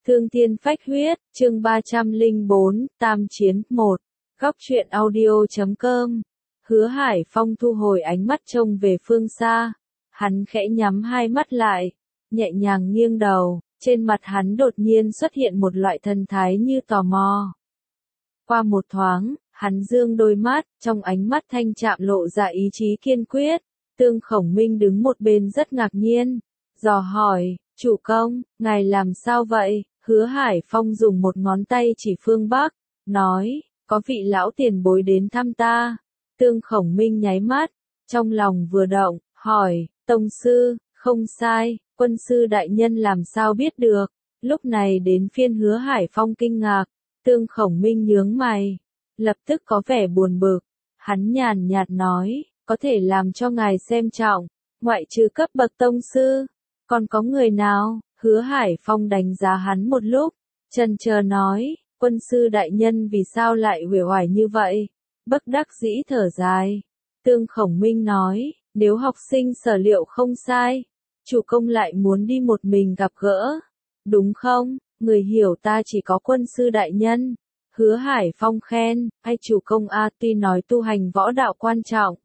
Thương thiên phách huyết, chương 304, Tam chiến 1. Góc truyện audio.com. Hứa Hải Phong thu hồi ánh mắt trông về phương xa. Hắn khẽ nhắm hai mắt lại, nhẹ nhàng nghiêng đầu, trên mặt hắn đột nhiên xuất hiện một loại thần thái như tò mò. Qua một thoáng, hắn dương đôi mắt, trong ánh mắt thanh chạm lộ ra ý chí kiên quyết. Tương Khổng Minh đứng một bên rất ngạc nhiên, dò hỏi, chủ công, ngài làm sao vậy? Hứa Hải Phong dùng một ngón tay chỉ phương Bắc, nói, có vị lão tiền bối đến thăm ta. Tương Khổng Minh nháy mắt, trong lòng vừa động, hỏi, tông sư, không sai, quân sư đại nhân làm sao biết được. Lúc này đến phiên Hứa Hải Phong kinh ngạc, Tương Khổng Minh nhướng mày, lập tức có vẻ buồn bực. Hắn nhàn nhạt nói, có thể làm cho ngài xem trọng, ngoại trừ cấp bậc tông sư, còn có người nào? Hứa Hải Phong đánh giá hắn một lúc, chần chờ nói, quân sư đại nhân vì sao lại uể oải như vậy? Bất đắc dĩ thở dài. Tương Khổng Minh nói, nếu học sinh sở liệu không sai, chủ công lại muốn đi một mình gặp gỡ, đúng không? Người hiểu ta chỉ có quân sư đại nhân. Hứa Hải Phong khen, ai chủ công a, tuy nói tu hành võ đạo quan trọng,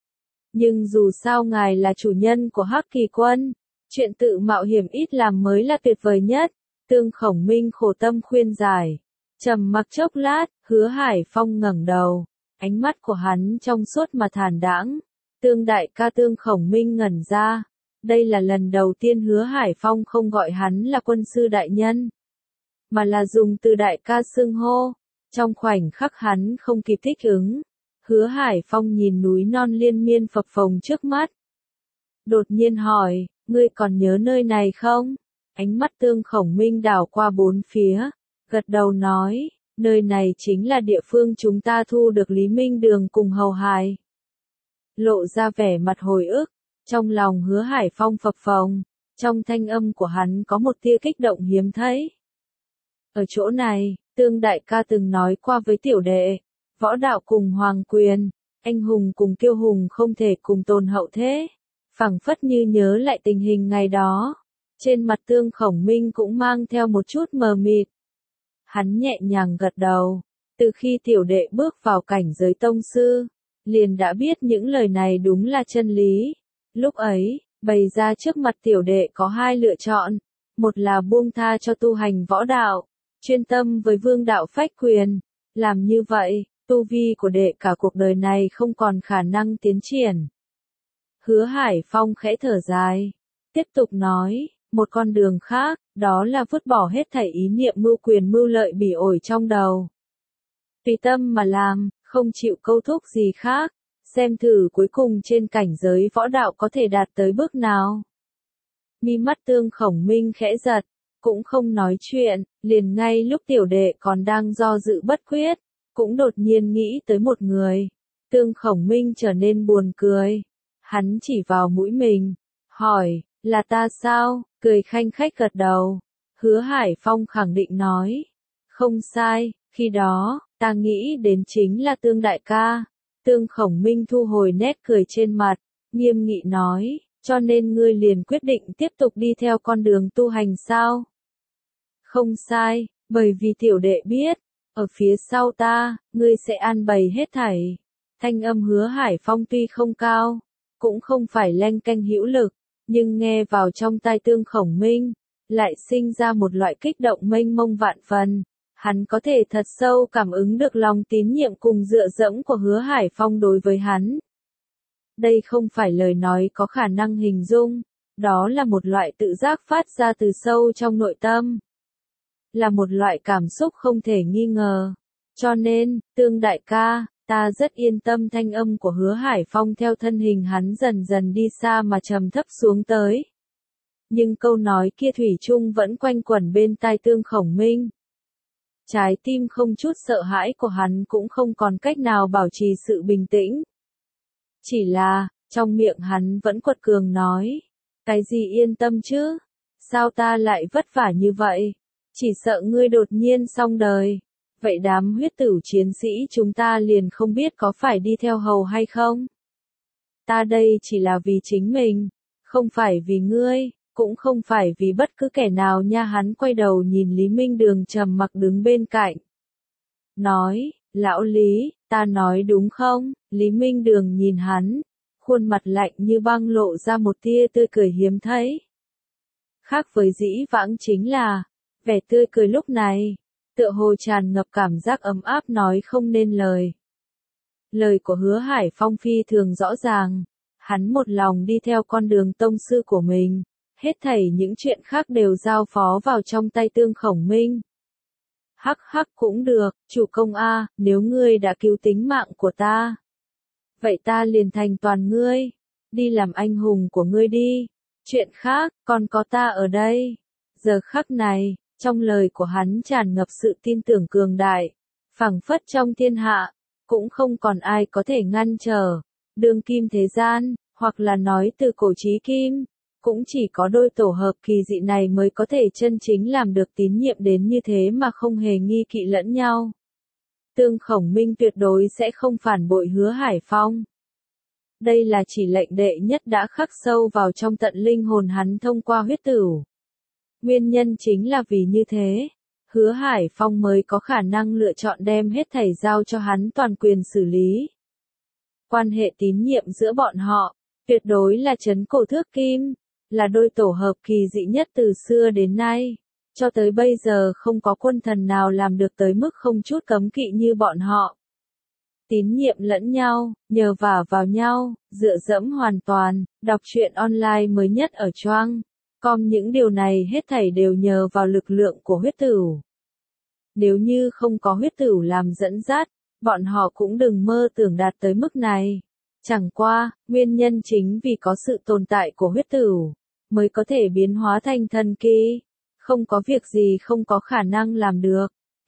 nhưng dù sao ngài là chủ nhân của Hắc Kỳ quân, chuyện tự mạo hiểm ít làm mới là tuyệt vời nhất. Tương Khổng Minh khổ tâm khuyên giải. Trầm mặc chốc lát, Hứa Hải Phong ngẩng đầu, ánh mắt của hắn trong suốt mà thản đãng. Tương đại ca. Tương Khổng Minh ngẩn ra. Đây là lần đầu tiên Hứa Hải Phong không gọi hắn là quân sư đại nhân, mà là dùng từ đại ca xưng hô. Trong khoảnh khắc hắn không kịp thích ứng, Hứa Hải Phong nhìn núi non liên miên phập phồng trước mắt. Đột nhiên hỏi, ngươi còn nhớ nơi này không? Ánh mắt Tương Khổng Minh đảo qua bốn phía, gật đầu nói, nơi này chính là địa phương chúng ta thu được Lý Minh Đường cùng Hầu Hải. Lộ ra vẻ mặt hồi ức, trong lòng Hứa Hải Phong phập phồng, trong thanh âm của hắn có một tia kích động hiếm thấy. Ở chỗ này, Tương đại ca từng nói qua với tiểu đệ, võ đạo cùng hoàng quyền, anh hùng cùng kiêu hùng không thể cùng tồn hậu thế. Phảng phất như nhớ lại tình hình ngày đó, trên mặt Tương Khổng Minh cũng mang theo một chút mờ mịt. Hắn nhẹ nhàng gật đầu, từ khi tiểu đệ bước vào cảnh giới tông sư, liền đã biết những lời này đúng là chân lý. Lúc ấy, bày ra trước mặt tiểu đệ có hai lựa chọn, một là buông tha cho tu hành võ đạo, chuyên tâm với vương đạo phách quyền, làm như vậy, tu vi của đệ cả cuộc đời này không còn khả năng tiến triển. Hứa Hải Phong khẽ thở dài, tiếp tục nói, một con đường khác, đó là vứt bỏ hết thảy ý niệm mưu quyền mưu lợi bỉ ổi trong đầu. Tùy tâm mà làm, không chịu câu thúc gì khác, xem thử cuối cùng trên cảnh giới võ đạo có thể đạt tới bước nào. Mi mắt Tương Khổng Minh khẽ giật, cũng không nói chuyện, liền ngay lúc tiểu đệ còn đang do dự bất quyết, cũng đột nhiên nghĩ tới một người. Tương Khổng Minh trở nên buồn cười. Hắn chỉ vào mũi mình, hỏi, là ta sao? Cười khanh khách gật đầu. Hứa Hải Phong khẳng định nói, không sai, khi đó, ta nghĩ đến chính là Tương đại ca. Tương Khổng Minh thu hồi nét cười trên mặt, nghiêm nghị nói, cho nên ngươi liền quyết định tiếp tục đi theo con đường tu hành sao? Không sai, bởi vì tiểu đệ biết, ở phía sau ta, ngươi sẽ an bày hết thảy. Thanh âm Hứa Hải Phong tuy không cao, cũng không phải leng keng hữu lực, nhưng nghe vào trong tai Tương Khổng Minh, lại sinh ra một loại kích động mênh mông vạn phần. Hắn có thể thật sâu cảm ứng được lòng tín nhiệm cùng dựa dẫm của Hứa Hải Phong đối với hắn. Đây không phải lời nói có khả năng hình dung, đó là một loại tự giác phát ra từ sâu trong nội tâm. Là một loại cảm xúc không thể nghi ngờ. Cho nên, Tương đại ca, ta rất yên tâm. Thanh âm của Hứa Hải Phong theo thân hình hắn dần dần đi xa mà trầm thấp xuống tới. Nhưng câu nói kia thủy chung vẫn quanh quẩn bên tai Tương Khổng Minh. Trái tim không chút sợ hãi của hắn cũng không còn cách nào bảo trì sự bình tĩnh. Chỉ là, trong miệng hắn vẫn quật cường nói, cái gì yên tâm chứ? Sao ta lại vất vả như vậy? Chỉ sợ ngươi đột nhiên xong đời. Vậy đám huyết tử chiến sĩ chúng ta liền không biết có phải đi theo hầu hay không? Ta đây chỉ là vì chính mình, không phải vì ngươi. cũng không phải vì bất cứ kẻ nào nha. Hắn quay đầu nhìn Lý Minh Đường trầm mặc đứng bên cạnh. Nói, lão Lý, ta nói đúng không? Lý Minh Đường nhìn hắn, khuôn mặt lạnh như băng lộ ra một tia tươi cười hiếm thấy. Khác với dĩ vãng chính là, vẻ tươi cười lúc này, tựa hồ tràn ngập cảm giác ấm áp nói không nên lời. Lời của Hứa Hải Phong phi thường rõ ràng, hắn một lòng đi theo con đường tông sư của mình, hết thảy những chuyện khác đều giao phó vào trong tay Tương Khổng Minh. Hắc hắc cũng được, chủ công a, nếu ngươi đã cứu tính mạng của ta, vậy ta liền thành toàn ngươi, đi làm anh hùng của ngươi đi, chuyện khác, còn có ta ở đây. Giờ khắc này, trong lời của hắn tràn ngập sự tin tưởng cường đại, phảng phất trong thiên hạ, cũng không còn ai có thể ngăn trở, đương kim thế gian, hoặc là nói từ cổ chí kim, cũng chỉ có đôi tổ hợp kỳ dị này mới có thể chân chính làm được tín nhiệm đến như thế mà không hề nghi kỵ lẫn nhau. Tương Khổng Minh tuyệt đối sẽ không phản bội Hứa Hải Phong. Đây là chỉ lệnh đệ nhất đã khắc sâu vào trong tận linh hồn hắn thông qua huyết tửu. Nguyên nhân chính là vì như thế, Hứa Hải Phong mới có khả năng lựa chọn đem hết thảy giao cho hắn toàn quyền xử lý. Quan hệ tín nhiệm giữa bọn họ, tuyệt đối là trấn cổ thước kim, là đôi tổ hợp kỳ dị nhất từ xưa đến nay. Cho tới bây giờ không có quân thần nào làm được tới mức không chút cấm kỵ như bọn họ. Tín nhiệm lẫn nhau, nhờ vả vào nhau, dựa dẫm hoàn toàn, đọc truyện online mới nhất ở Choang. Những điều này hết thảy đều nhờ vào lực lượng của huyết tửu. Nếu như không có huyết tửu làm dẫn dắt, bọn họ cũng đừng mơ tưởng đạt tới mức này. Chẳng qua, nguyên nhân chính vì có sự tồn tại của huyết tửu, mới có thể biến hóa thành thần kỳ. Không có việc gì không có khả năng làm được.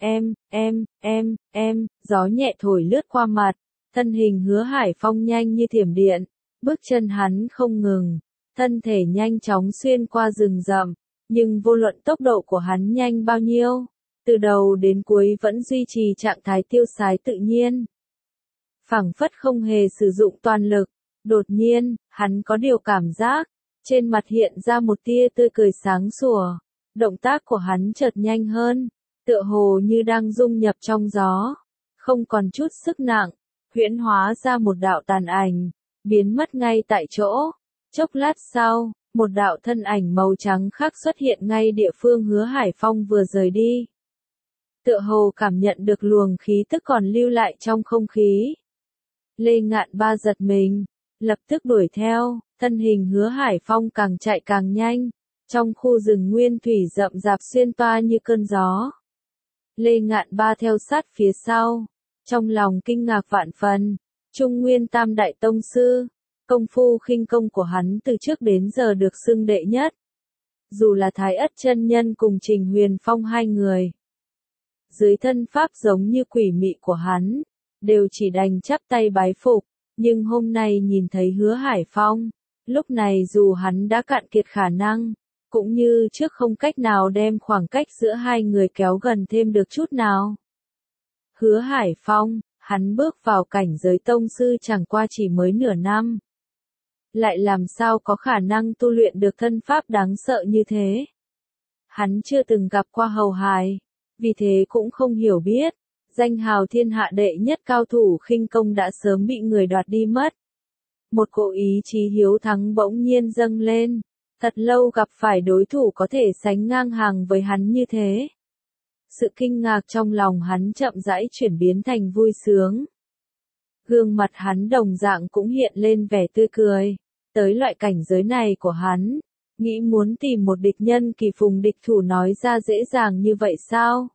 Gió nhẹ thổi lướt qua mặt, thân hình Hứa Hải Phong nhanh như thiểm điện, bước chân hắn không ngừng, thân thể nhanh chóng xuyên qua rừng rậm, nhưng vô luận tốc độ của hắn nhanh bao nhiêu, từ đầu đến cuối vẫn duy trì trạng thái tiêu sái tự nhiên. Phảng phất không hề sử dụng toàn lực, đột nhiên, hắn có điều cảm giác, trên mặt hiện ra một tia tươi cười sáng sủa, động tác của hắn chợt nhanh hơn, tựa hồ như đang dung nhập trong gió, không còn chút sức nặng, huyễn hóa ra một đạo tàn ảnh, biến mất ngay tại chỗ. Chốc lát sau, một đạo thân ảnh màu trắng khác xuất hiện ngay địa phương Hứa Hải Phong vừa rời đi. Tựa hồ cảm nhận được luồng khí tức còn lưu lại trong không khí. Lê Ngạn Ba giật mình, lập tức đuổi theo, thân hình Hứa Hải Phong càng chạy càng nhanh, trong khu rừng nguyên thủy rậm rạp xuyên toa như cơn gió. Lê Ngạn Ba theo sát phía sau, trong lòng kinh ngạc vạn phần, Trung Nguyên Tam Đại Tông Sư, công phu khinh công của hắn từ trước đến giờ được xưng đệ nhất. Dù là Thái Ất chân nhân cùng Trình Huyền Phong hai người, dưới thân pháp giống như quỷ mị của hắn, đều chỉ đành chắp tay bái phục, nhưng hôm nay nhìn thấy Hứa Hải Phong, lúc này dù hắn đã cạn kiệt khả năng, cũng như trước không cách nào đem khoảng cách giữa hai người kéo gần thêm được chút nào. Hứa Hải Phong, hắn bước vào cảnh giới tông sư chẳng qua chỉ mới nửa năm. Lại làm sao có khả năng tu luyện được thân pháp đáng sợ như thế? Hắn chưa từng gặp qua hầu hài, vì thế cũng không hiểu biết, danh hào thiên hạ đệ nhất cao thủ khinh công đã sớm bị người đoạt đi mất. Một cỗ ý chí hiếu thắng bỗng nhiên dâng lên, thật lâu gặp phải đối thủ có thể sánh ngang hàng với hắn như thế. Sự kinh ngạc trong lòng hắn chậm rãi chuyển biến thành vui sướng. Gương mặt hắn đồng dạng cũng hiện lên vẻ tươi cười, tới loại cảnh giới này của hắn, nghĩ muốn tìm một địch nhân kỳ phùng địch thủ nói ra dễ dàng như vậy sao?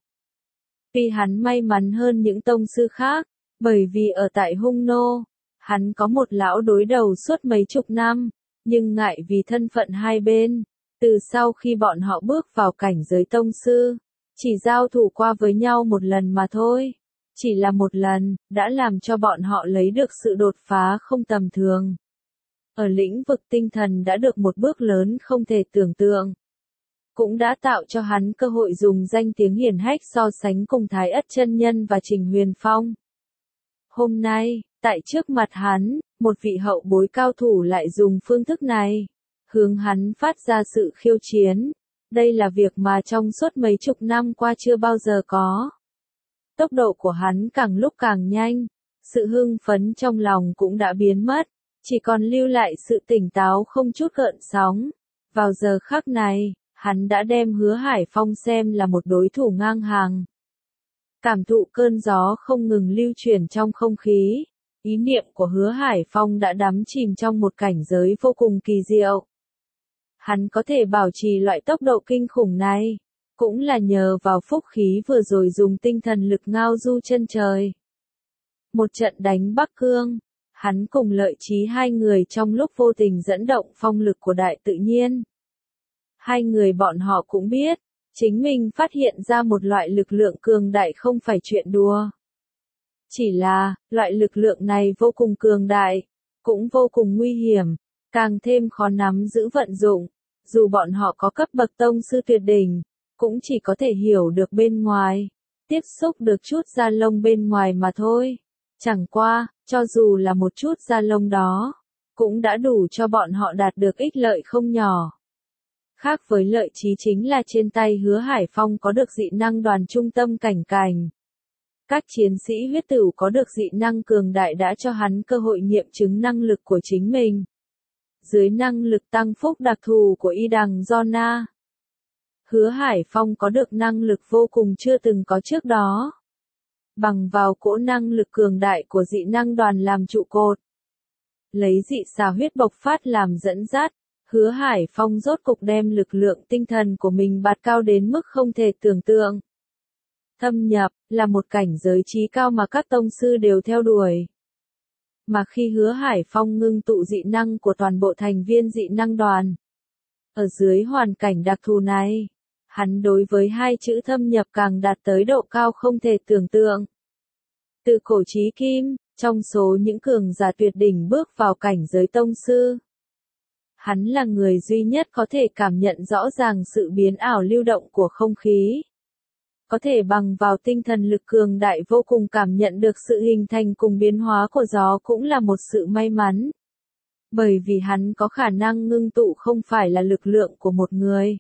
Tuy hắn may mắn hơn những tông sư khác, bởi vì ở tại Hung Nô, hắn có một lão đối đầu suốt mấy chục năm, nhưng ngại vì thân phận hai bên, từ sau khi bọn họ bước vào cảnh giới tông sư, chỉ giao thủ qua với nhau một lần mà thôi. Chỉ là một lần, đã làm cho bọn họ lấy được sự đột phá không tầm thường. Ở lĩnh vực tinh thần đã được một bước lớn không thể tưởng tượng. Cũng đã tạo cho hắn cơ hội dùng danh tiếng hiển hách so sánh cùng Thái Ất chân nhân và Trình Huyền Phong. Hôm nay, tại trước mặt hắn, một vị hậu bối cao thủ lại dùng phương thức này. hướng hắn phát ra sự khiêu chiến. Đây là việc mà trong suốt mấy chục năm qua chưa bao giờ có. Tốc độ của hắn càng lúc càng nhanh, sự hưng phấn trong lòng cũng đã biến mất, chỉ còn lưu lại sự tỉnh táo không chút gợn sóng. Vào giờ khắc này, hắn đã đem Hứa Hải Phong xem là một đối thủ ngang hàng. Cảm thụ cơn gió không ngừng lưu chuyển trong không khí, ý niệm của Hứa Hải Phong đã đắm chìm trong một cảnh giới vô cùng kỳ diệu. Hắn có thể bảo trì loại tốc độ kinh khủng này, cũng là nhờ vào phúc khí vừa rồi dùng tinh thần lực ngao du chân trời. Một trận đánh Bắc Cương, hắn cùng Lợi Chí hai người trong lúc vô tình dẫn động phong lực của đại tự nhiên. Hai người bọn họ cũng biết, chính mình phát hiện ra một loại lực lượng cường đại không phải chuyện đùa. Chỉ là, loại lực lượng này vô cùng cường đại, cũng vô cùng nguy hiểm, càng thêm khó nắm giữ vận dụng. Dù bọn họ có cấp bậc tông sư tuyệt đỉnh, cũng chỉ có thể hiểu được bên ngoài, tiếp xúc được chút da lông bên ngoài mà thôi. Chẳng qua, cho dù là một chút da lông đó, cũng đã đủ cho bọn họ đạt được ích lợi không nhỏ. Khác với Lợi Chí chính là trên tay Hứa Hải Phong có được dị năng đoàn trung tâm cảnh cảnh. Các chiến sĩ huyết tửu có được dị năng cường đại đã cho hắn cơ hội nghiệm chứng năng lực của chính mình. Dưới năng lực tăng phúc đặc thù của y đằng Zona, Hứa Hải Phong có được năng lực vô cùng chưa từng có trước đó. Bằng vào cỗ năng lực cường đại của dị năng đoàn làm trụ cột, lấy dị xà huyết bộc phát làm dẫn dắt, Hứa Hải Phong rốt cục đem lực lượng tinh thần của mình bạt cao đến mức không thể tưởng tượng. Thâm nhập là một cảnh giới trí cao mà các tông sư đều theo đuổi. Mà khi Hứa Hải Phong ngưng tụ dị năng của toàn bộ thành viên dị năng đoàn, ở dưới hoàn cảnh đặc thù này, hắn đối với hai chữ thâm nhập càng đạt tới độ cao không thể tưởng tượng. Từ cổ chí kim, trong số những cường giả tuyệt đỉnh bước vào cảnh giới tông sư, hắn là người duy nhất có thể cảm nhận rõ ràng sự biến ảo lưu động của không khí. Có thể bằng vào tinh thần lực cường đại vô cùng cảm nhận được sự hình thành cùng biến hóa của gió cũng là một sự may mắn. Bởi vì hắn có khả năng ngưng tụ không phải là lực lượng của một người,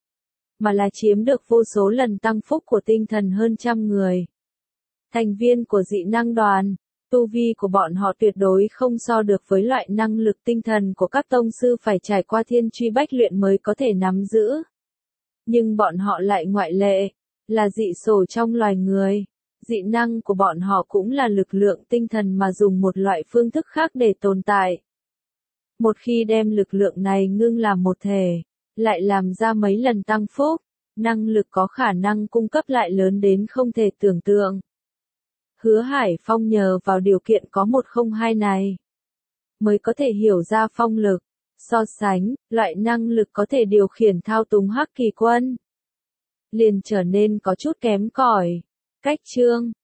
mà là chiếm được vô số lần tăng phúc của tinh thần hơn trăm người. Thành viên của dị năng đoàn, tu vi của bọn họ tuyệt đối không so được với loại năng lực tinh thần của các tông sư phải trải qua thiên truy bách luyện mới có thể nắm giữ. Nhưng bọn họ lại ngoại lệ, là dị sổ trong loài người. Dị năng của bọn họ cũng là lực lượng tinh thần mà dùng một loại phương thức khác để tồn tại. Một khi đem lực lượng này ngưng làm một thể, lại làm ra mấy lần tăng phúc, năng lực có khả năng cung cấp lại lớn đến không thể tưởng tượng. Hứa Hải Phong nhờ vào điều kiện có 102 này, mới có thể hiểu ra phong lực, so sánh, loại năng lực có thể điều khiển thao túng Hắc Kỳ Quân, liền trở nên có chút kém cỏi. Cách chương